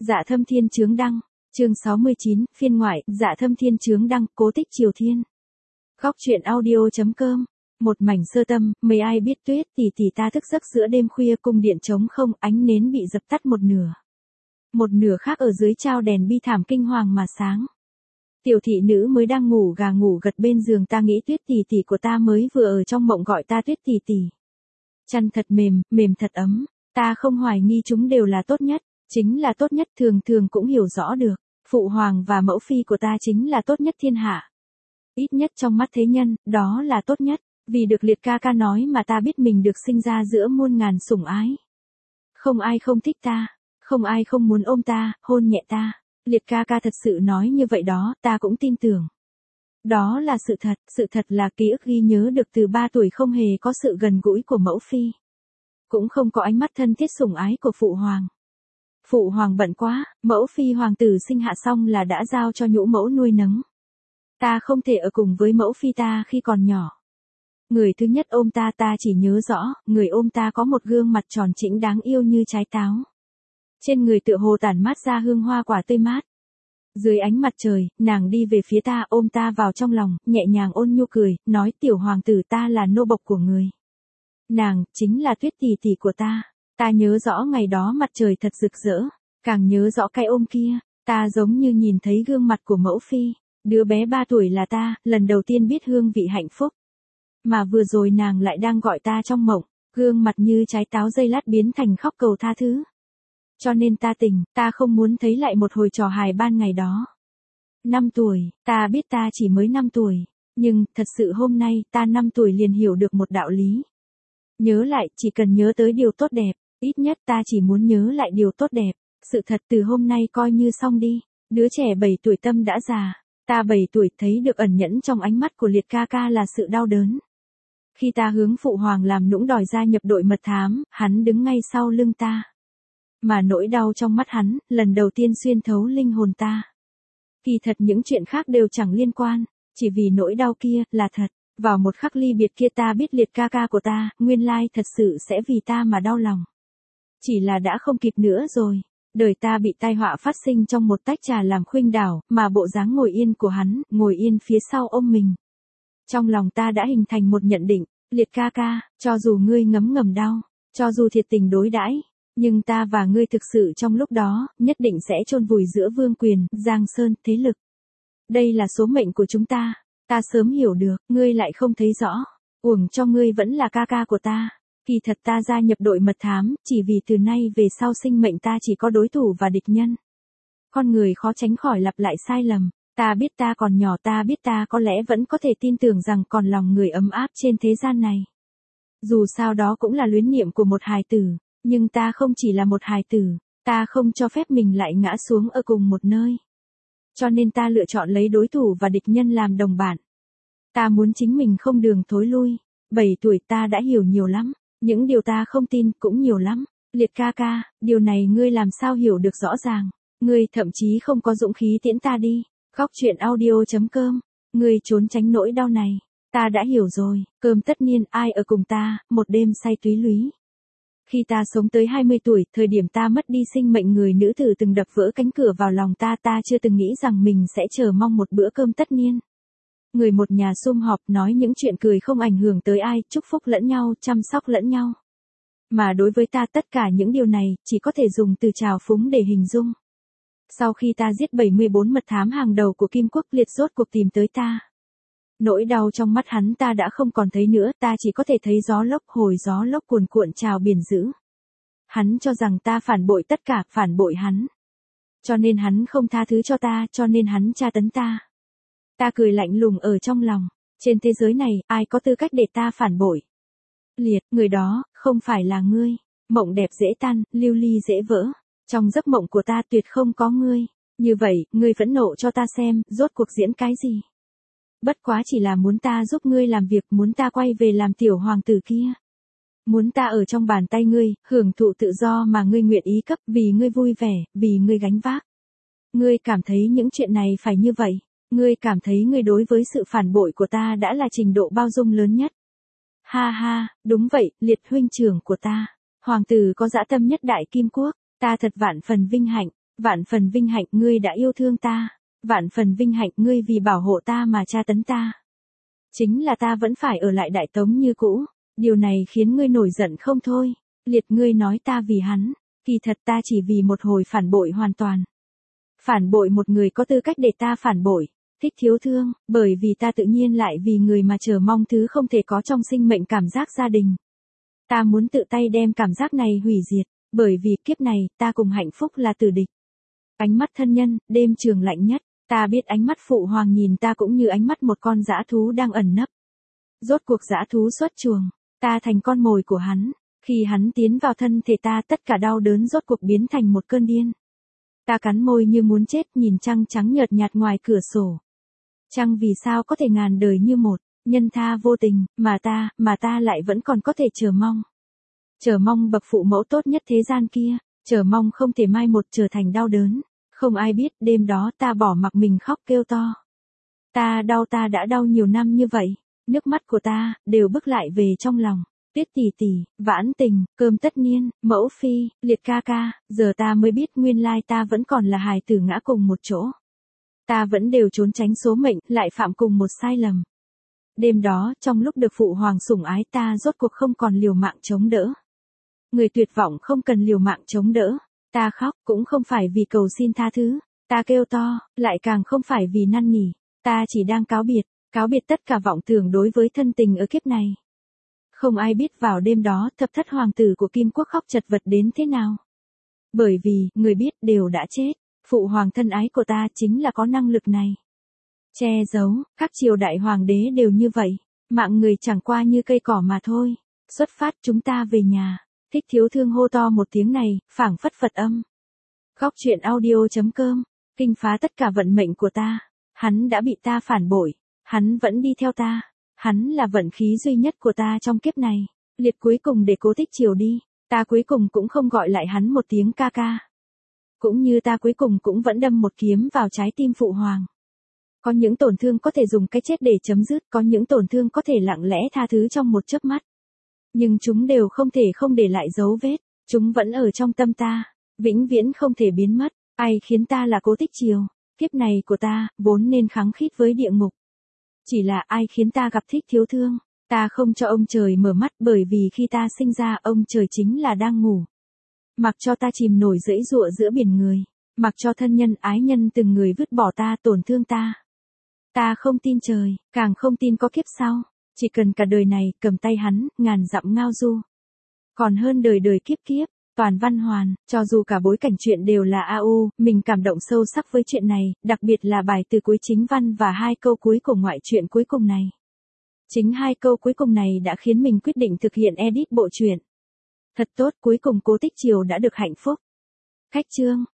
Dạ Thâm Thiên chướng đăng, chương 69, phiên ngoại, Dạ Thâm Thiên chướng đăng, cố tích Triều Thiên. Góc truyện audio.com. Một mảnh sơ tâm, mấy ai biết Tuyết tỷ tỷ ta thức giấc giữa đêm khuya, cung điện trống không, ánh nến bị dập tắt một nửa. Một nửa khác ở dưới trao đèn bi thảm kinh hoàng mà sáng. Tiểu thị nữ mới đang ngủ gà ngủ gật bên giường, ta nghĩ Tuyết tỷ tỷ của ta mới vừa ở trong mộng gọi ta Tuyết tỷ tỷ. Chăn thật mềm, mềm thật ấm, ta không hoài nghi chúng đều là tốt nhất, chính là tốt nhất, thường thường cũng hiểu rõ được, phụ hoàng và mẫu phi của ta chính là tốt nhất thiên hạ. Ít nhất trong mắt thế nhân, đó là tốt nhất, vì được Liệt ca ca nói mà ta biết mình được sinh ra giữa muôn ngàn sủng ái. Không ai không thích ta, không ai không muốn ôm ta, hôn nhẹ ta. Liệt ca ca thật sự nói như vậy đó, ta cũng tin tưởng. Đó là sự thật là ký ức ghi nhớ được từ 3 tuổi không hề có sự gần gũi của mẫu phi. Cũng không có ánh mắt thân thiết sủng ái của phụ hoàng. Phụ hoàng bận quá, mẫu phi hoàng tử sinh hạ xong là đã giao cho nhũ mẫu nuôi nấng. Ta không thể ở cùng với mẫu phi ta khi còn nhỏ. Người thứ nhất ôm ta, ta chỉ nhớ rõ, người ôm ta có một gương mặt tròn trĩnh đáng yêu như trái táo. Trên người tựa hồ tản mát ra hương hoa quả tươi mát. Dưới ánh mặt trời, nàng đi về phía ta, ôm ta vào trong lòng, nhẹ nhàng ôn nhu cười, nói tiểu hoàng tử ta là nô bộc của người. Nàng, chính là Tuyết tỷ tỷ của ta. Ta nhớ rõ ngày đó mặt trời thật rực rỡ, càng nhớ rõ cái ôm kia, ta giống như nhìn thấy gương mặt của mẫu phi. Đứa bé 3 tuổi là ta, lần đầu tiên biết hương vị hạnh phúc. Mà vừa rồi nàng lại đang gọi ta trong mộng, gương mặt như trái táo giây lát biến thành khóc cầu tha thứ. Cho nên ta tỉnh, ta không muốn thấy lại một hồi trò hài ban ngày đó. 5 tuổi, ta biết ta chỉ mới 5 tuổi, nhưng thật sự hôm nay ta 5 tuổi liền hiểu được một đạo lý. Nhớ lại, chỉ cần nhớ tới điều tốt đẹp, ít nhất ta chỉ muốn nhớ lại điều tốt đẹp. Sự thật từ hôm nay coi như xong đi. Đứa trẻ 7 tuổi tâm đã già. Ta 7 tuổi thấy được ẩn nhẫn trong ánh mắt của Liệt ca ca là sự đau đớn. Khi ta hướng phụ hoàng làm nũng đòi gia nhập đội mật thám, hắn đứng ngay sau lưng ta. Mà nỗi đau trong mắt hắn, lần đầu tiên xuyên thấu linh hồn ta. Kỳ thật những chuyện khác đều chẳng liên quan, chỉ vì nỗi đau kia, là thật. Vào một khắc ly biệt kia ta biết Liệt ca ca của ta, nguyên lai thật sự sẽ vì ta mà đau lòng. Chỉ là đã không kịp nữa rồi. Đời ta bị tai họa phát sinh trong một tách trà làm khuynh đảo, mà bộ dáng ngồi yên của hắn, ngồi yên phía sau ôm mình. Trong lòng ta đã hình thành một nhận định, Liệt ca ca, cho dù ngươi ngấm ngầm đau, cho dù thiệt tình đối đãi, nhưng ta và ngươi thực sự trong lúc đó, nhất định sẽ chôn vùi giữa vương quyền, giang sơn, thế lực. Đây là số mệnh của chúng ta. Ta sớm hiểu được, ngươi lại không thấy rõ. Uổng cho ngươi vẫn là ca ca của ta. Kỳ thật ta gia nhập đội mật thám, chỉ vì từ nay về sau sinh mệnh ta chỉ có đối thủ và địch nhân. Con người khó tránh khỏi lặp lại sai lầm. Ta biết ta còn nhỏ, ta biết ta có lẽ vẫn có thể tin tưởng rằng còn lòng người ấm áp trên thế gian này. Dù sao đó cũng là luyến niệm của một hài tử, nhưng ta không chỉ là một hài tử, ta không cho phép mình lại ngã xuống ở cùng một nơi. Cho nên ta lựa chọn lấy đối thủ và địch nhân làm đồng bạn. Ta muốn chính mình không đường thối lui. 7 tuổi ta đã hiểu nhiều lắm. Những điều ta không tin cũng nhiều lắm. Liệt ca ca, điều này ngươi làm sao hiểu được rõ ràng. Ngươi thậm chí không có dũng khí tiễn ta đi. Góc truyện audio.com. Ngươi trốn tránh nỗi đau này. Ta đã hiểu rồi. Cơm tất niên, ai ở cùng ta, một đêm say túy lúy. Khi ta sống tới 20 tuổi, thời điểm ta mất đi sinh mệnh, người nữ tử từng đập vỡ cánh cửa vào lòng ta, ta chưa từng nghĩ rằng mình sẽ chờ mong một bữa cơm tất niên. Người một nhà sum họp nói những chuyện cười không ảnh hưởng tới ai, chúc phúc lẫn nhau, chăm sóc lẫn nhau. Mà đối với ta tất cả những điều này, chỉ có thể dùng từ trào phúng để hình dung. Sau khi ta giết 74 mật thám hàng đầu của Kim Quốc, Liệt rốt cuộc tìm tới ta. Nỗi đau trong mắt hắn ta đã không còn thấy nữa, ta chỉ có thể thấy gió lốc, hồi gió lốc cuồn cuộn trào biển dữ. Hắn cho rằng ta phản bội tất cả, phản bội hắn. Cho nên hắn không tha thứ cho ta, cho nên hắn tra tấn ta. Ta cười lạnh lùng ở trong lòng, trên thế giới này, ai có tư cách để ta phản bội? Liệt, người đó, không phải là ngươi. Mộng đẹp dễ tan, lưu ly dễ vỡ. Trong giấc mộng của ta tuyệt không có ngươi. Như vậy, ngươi phẫn nộ cho ta xem, rốt cuộc diễn cái gì? Bất quá chỉ là muốn ta giúp ngươi làm việc, muốn ta quay về làm tiểu hoàng tử kia. Muốn ta ở trong bàn tay ngươi, hưởng thụ tự do mà ngươi nguyện ý cấp, vì ngươi vui vẻ, vì ngươi gánh vác. Ngươi cảm thấy những chuyện này phải như vậy. Ngươi cảm thấy ngươi đối với sự phản bội của ta đã là trình độ bao dung lớn nhất. Ha ha, đúng vậy, Liệt huynh trưởng của ta. Hoàng tử có dã tâm nhất Đại Kim Quốc, ta thật vạn phần vinh hạnh. Vạn phần vinh hạnh ngươi đã yêu thương ta. Vạn phần vinh hạnh ngươi vì bảo hộ ta mà tra tấn ta. Chính là ta vẫn phải ở lại Đại Tống như cũ. Điều này khiến ngươi nổi giận không thôi. Liệt ngươi nói ta vì hắn. Kỳ thật ta chỉ vì một hồi phản bội hoàn toàn. Phản bội một người có tư cách để ta phản bội. Thích Thiếu Thương, bởi vì ta tự nhiên lại vì người mà chờ mong thứ không thể có trong sinh mệnh cảm giác gia đình. Ta muốn tự tay đem cảm giác này hủy diệt, bởi vì kiếp này ta cùng hạnh phúc là tử địch. Ánh mắt thân nhân, đêm trường lạnh nhất, ta biết ánh mắt phụ hoàng nhìn ta cũng như ánh mắt một con dã thú đang ẩn nấp. Rốt cuộc dã thú xuất chuồng, ta thành con mồi của hắn, khi hắn tiến vào thân thể ta tất cả đau đớn rốt cuộc biến thành một cơn điên. Ta cắn môi như muốn chết nhìn trăng trắng nhợt nhạt ngoài cửa sổ. Trăng vì sao có thể ngàn đời như một, nhân tha vô tình, mà ta lại vẫn còn có thể chờ mong. Chờ mong bậc phụ mẫu tốt nhất thế gian kia, chờ mong không thể mai một trở thành đau đớn. Không ai biết đêm đó ta bỏ mặc mình khóc kêu to. Ta đã đau nhiều năm như vậy, nước mắt của ta, đều bước lại về trong lòng. Tuyết tỷ tỷ, Vãn Tình, Cơm Tất Niên, Mẫu Phi, Liệt ca ca, giờ ta mới biết nguyên lai ta vẫn còn là hài tử ngã cùng một chỗ. Ta vẫn đều trốn tránh số mệnh, lại phạm cùng một sai lầm. Đêm đó, trong lúc được phụ hoàng sủng ái ta rốt cuộc không còn liều mạng chống đỡ. Người tuyệt vọng không cần liều mạng chống đỡ. Ta khóc cũng không phải vì cầu xin tha thứ. Ta kêu to, lại càng không phải vì năn nỉ. Ta chỉ đang cáo biệt tất cả vọng tưởng đối với thân tình ở kiếp này. Không ai biết vào đêm đó thập thất hoàng tử của Kim Quốc khóc chật vật đến thế nào. Bởi vì, người biết đều đã chết. Phụ hoàng thân ái của ta chính là có năng lực này. Che giấu, các triều đại hoàng đế đều như vậy. Mạng người chẳng qua như cây cỏ mà thôi. Xuất phát chúng ta về nhà. Thích Thiếu Thương hô to một tiếng này, phảng phất Phật âm. Góc truyện audio.com. Kinh phá tất cả vận mệnh của ta. Hắn đã bị ta phản bội. Hắn vẫn đi theo ta. Hắn là vận khí duy nhất của ta trong kiếp này. Liệt cuối cùng để Cố Tích Triều đi. Ta cuối cùng cũng không gọi lại hắn một tiếng ca ca. Cũng như ta cuối cùng cũng vẫn đâm một kiếm vào trái tim phụ hoàng. Có những tổn thương có thể dùng cái chết để chấm dứt, có những tổn thương có thể lặng lẽ tha thứ trong một chớp mắt. Nhưng chúng đều không thể không để lại dấu vết, chúng vẫn ở trong tâm ta, vĩnh viễn không thể biến mất. Ai khiến ta là Cố Tích Triều, kiếp này của ta, vốn nên kháng khít với địa ngục. Chỉ là ai khiến ta gặp Thích Thiếu Thương, ta không cho ông trời mở mắt bởi vì khi ta sinh ra ông trời chính là đang ngủ. Mặc cho ta chìm nổi dẫy dụa giữa biển người, mặc cho thân nhân ái nhân từng người vứt bỏ ta tổn thương ta. Ta không tin trời, càng không tin có kiếp sau, chỉ cần cả đời này cầm tay hắn, ngàn dặm ngao du. Còn hơn đời đời kiếp kiếp, toàn văn hoàn, cho dù cả bối cảnh chuyện đều là AU, mình cảm động sâu sắc với chuyện này, đặc biệt là bài từ cuối chính văn và 2 câu cuối của ngoại truyện cuối cùng này. Chính 2 câu cuối cùng này đã khiến mình quyết định thực hiện edit bộ truyện. Thật tốt, cuối cùng Cố Tích Triều đã được hạnh phúc. Khách chương